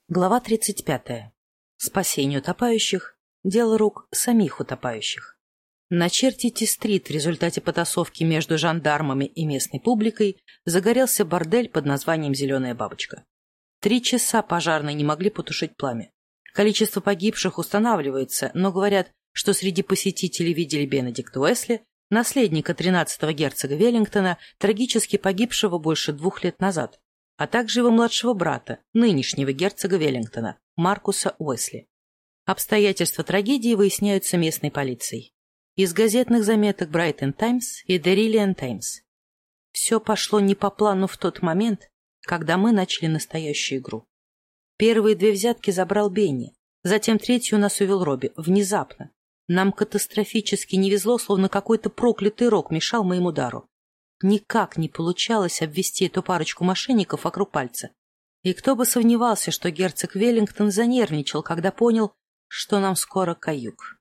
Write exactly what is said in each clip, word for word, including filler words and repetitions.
Глава тридцать пятая. Спасение утопающих. Дело рук самих утопающих. На Черти-Стрит в результате потасовки между жандармами и местной публикой загорелся бордель под названием «Зеленая бабочка». Три часа пожарные не могли потушить пламя. Количество погибших устанавливается, но говорят, что среди посетителей видели Бенедикта Уэсли, наследника тринадцатого герцога Веллингтона, трагически погибшего больше двух лет назад, а также его младшего брата, нынешнего герцога Веллингтона, Маркуса Уэсли. Обстоятельства трагедии выясняются местной полицией. Из газетных заметок Брайтон Таймс и Дерилиан Таймс. Все пошло не по плану в тот момент, когда мы начали настоящую игру. Первые две взятки забрал Бенни, затем третью нас увел Робби, внезапно. Нам катастрофически не везло, словно какой-то проклятый рок мешал моему дару. Никак не получалось обвести эту парочку мошенников вокруг пальца. И кто бы сомневался, что герцог Веллингтон занервничал, когда понял, что нам скоро каюк.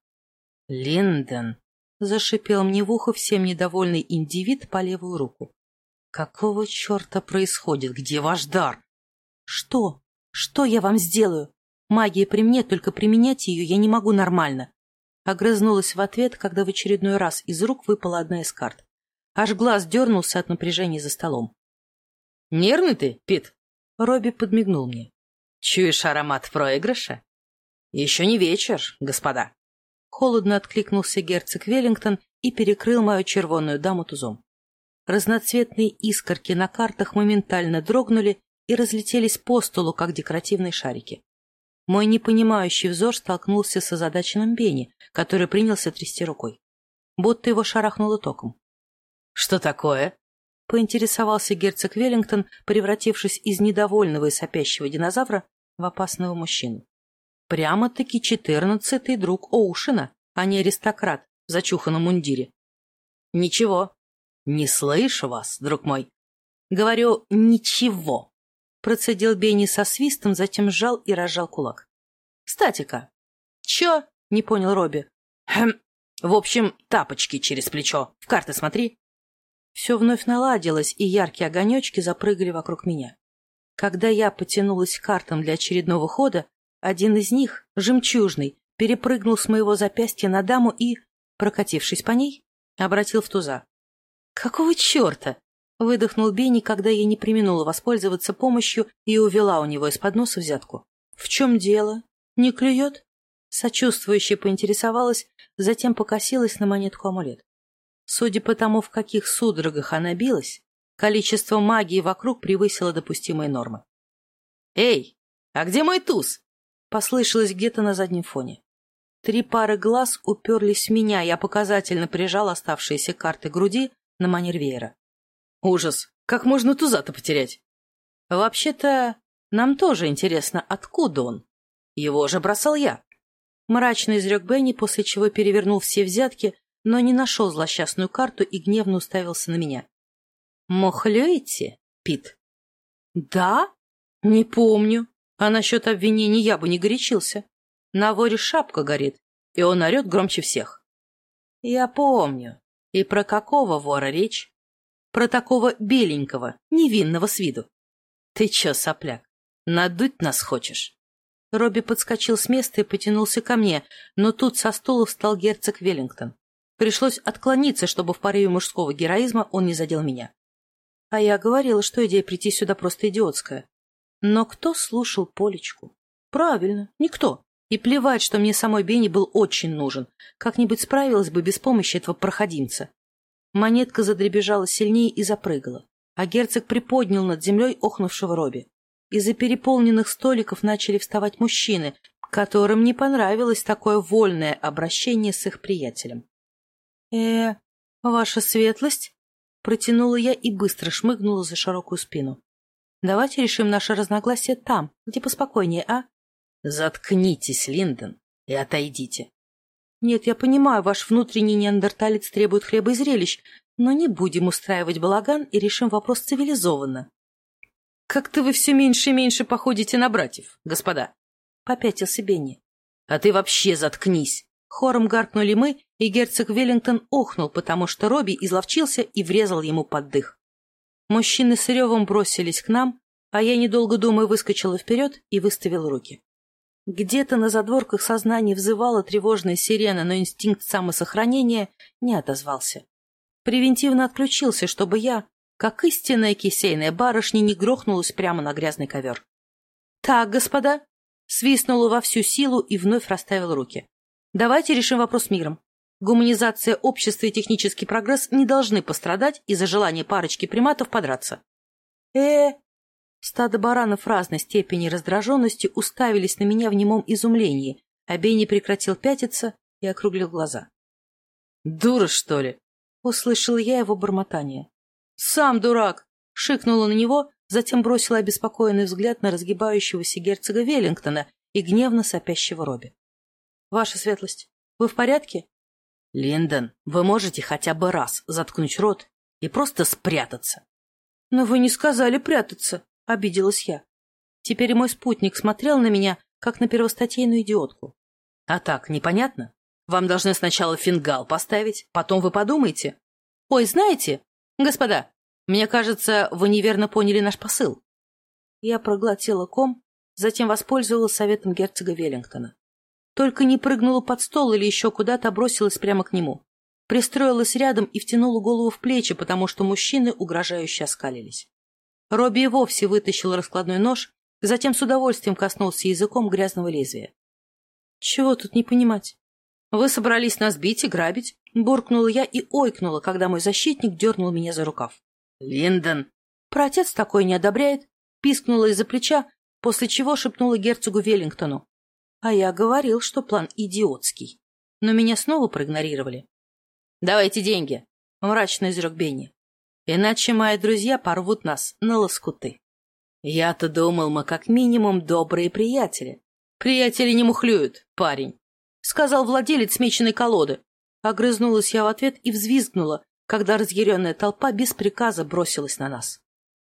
«Линдон!» — зашипел мне в ухо всем недовольный индивид по левую руку. «Какого черта происходит? Где ваш дар?» «Что? Что я вам сделаю? Магия при мне, только применять ее я не могу нормально». Огрызнулась в ответ, когда в очередной раз из рук выпала одна из карт. Аж глаз дернулся от напряжения за столом. «Нервный ты, Пит?» Робби подмигнул мне. «Чуешь аромат проигрыша?» «Еще не вечер, господа». Холодно откликнулся герцог Веллингтон и перекрыл мою червонную даму тузом. Разноцветные искорки на картах моментально дрогнули и разлетелись по столу, как декоративные шарики. Мой непонимающий взор столкнулся с озадаченным Бенни, который принялся трясти рукой. Будто его шарахнуло током. «Что такое?» — поинтересовался герцог Веллингтон, превратившись из недовольного и сопящего динозавра в опасного мужчину. Прямо-таки четырнадцатый друг Оушена, а не аристократ в зачуханном мундире. «Ничего. Не слышу вас, друг мой». «Говорю, ничего», — процедил Бенни со свистом, затем сжал и разжал кулак. «Статика». «Чё?» — не понял Робби. «Хм. В общем, тапочки через плечо. В карты смотри». Все вновь наладилось, и яркие огонечки запрыгали вокруг меня. Когда я потянулась к картам для очередного хода, один из них, жемчужный, перепрыгнул с моего запястья на даму и, прокатившись по ней, обратил в туза. «Какого черта?» — выдохнул Бенни, когда я не преминула воспользоваться помощью и увела у него из-под носа взятку. «В чем дело? Не клюет?» Сочувствующе поинтересовалась, затем покосилась на монетку-амулет. Судя по тому, в каких судорогах она билась, количество магии вокруг превысило допустимые нормы. «Эй, а где мой туз?» — послышалось где-то на заднем фоне. Три пары глаз уперлись в меня, я показательно прижал оставшиеся карты груди на манер веера. «Ужас! Как можно туза-то потерять?» «Вообще-то, нам тоже интересно, откуда он. Его же бросал я». Мрачно изрек Бенни, после чего перевернул все взятки, но не нашел злосчастную карту и гневно уставился на меня. «Мухлюете, Пит?» «Да? Не помню. А насчет обвинений я бы не горячился. На воре шапка горит, и он орет громче всех». «Я помню. И про какого вора речь?» «Про такого беленького, невинного с виду». «Ты че, сопляк, надуть нас хочешь?» Робби подскочил с места и потянулся ко мне, но тут со стула встал герцог Веллингтон. Пришлось отклониться, чтобы в порыве мужского героизма он не задел меня. А я говорила, что идея прийти сюда просто идиотская. Но кто слушал Полечку? Правильно, никто. И плевать, что мне самой Бенни был очень нужен. Как-нибудь справилась бы без помощи этого проходимца. Монетка задребежала сильнее и запрыгала, а герцог приподнял над землей охнувшего Робби. Из-за переполненных столиков начали вставать мужчины, которым не понравилось такое вольное обращение с их приятелем. «Э, ваша светлость?» — протянула я и быстро шмыгнула за широкую спину. «Давайте решим наше разногласие там, где поспокойнее, а?» «Заткнитесь, Линдон, и отойдите». «Нет, я понимаю, ваш внутренний неандерталец требует хлеба и зрелищ, но не будем устраивать балаган и решим вопрос цивилизованно». «Как-то вы все меньше и меньше походите на братьев, господа», — попятился Бенни. «А ты вообще заткнись!» Хором гаркнули мы, и герцог Веллингтон охнул, потому что Робби изловчился и врезал ему под дых. Мужчины с ревом бросились к нам, А я, недолго думая, выскочила вперед и выставила руки. Где-то на задворках сознания взывала тревожная сирена, но инстинкт самосохранения не отозвался. Превентивно отключился, чтобы я, как истинная кисейная барышня, не грохнулась прямо на грязный ковер. «Так, господа!» — свистнула во всю силу и вновь расставила руки. «Давайте решим вопрос миром. Гуманизация общества и технический прогресс не должны пострадать из-за желания парочки приматов подраться». «Э-э-э!» Стадо баранов разной степени раздраженности уставились на меня в немом изумлении, а Бенни прекратил пятиться и округлил глаза. «Дура, что ли?» — услышал я его бормотание. «Сам дурак!» — шикнула на него, затем бросила обеспокоенный взгляд на разгибающегося герцога Веллингтона и гневно сопящего Робби. «Ваша светлость, вы в порядке?» «Линдон, вы можете хотя бы раз заткнуть рот и просто спрятаться?» «Но вы не сказали прятаться», — обиделась я. Теперь мой спутник смотрел на меня, как на первостатейную идиотку. «А так, непонятно? Вам должны сначала фингал поставить, потом вы подумаете. Ой, знаете, господа, мне кажется, вы неверно поняли наш посыл». Я проглотила ком, затем воспользовалась советом герцога Веллингтона. Только не прыгнула под стол или еще куда-то, бросилась прямо к нему. Пристроилась рядом и втянула голову в плечи, потому что мужчины угрожающе оскалились. Робби и вовсе вытащил раскладной нож, затем с удовольствием коснулся языком грязного лезвия. «Чего тут не понимать? Вы собрались нас бить и грабить?» — буркнула я и ойкнула, когда мой защитник дернул меня за рукав. «Линдон!» «Праотец такой не одобряет», — пискнула из-за плеча, после чего шепнула герцогу Веллингтону. А я говорил, что план идиотский. Но меня снова проигнорировали. «Давайте деньги», — мрачно изрек Бенни. «Иначе мои друзья порвут нас на лоскуты». «Я-то думал, мы как минимум добрые приятели». «Приятели не мухлюют, парень», — сказал владелец смеченной колоды. Огрызнулась я в ответ и взвизгнула, когда разъяренная толпа без приказа бросилась на нас.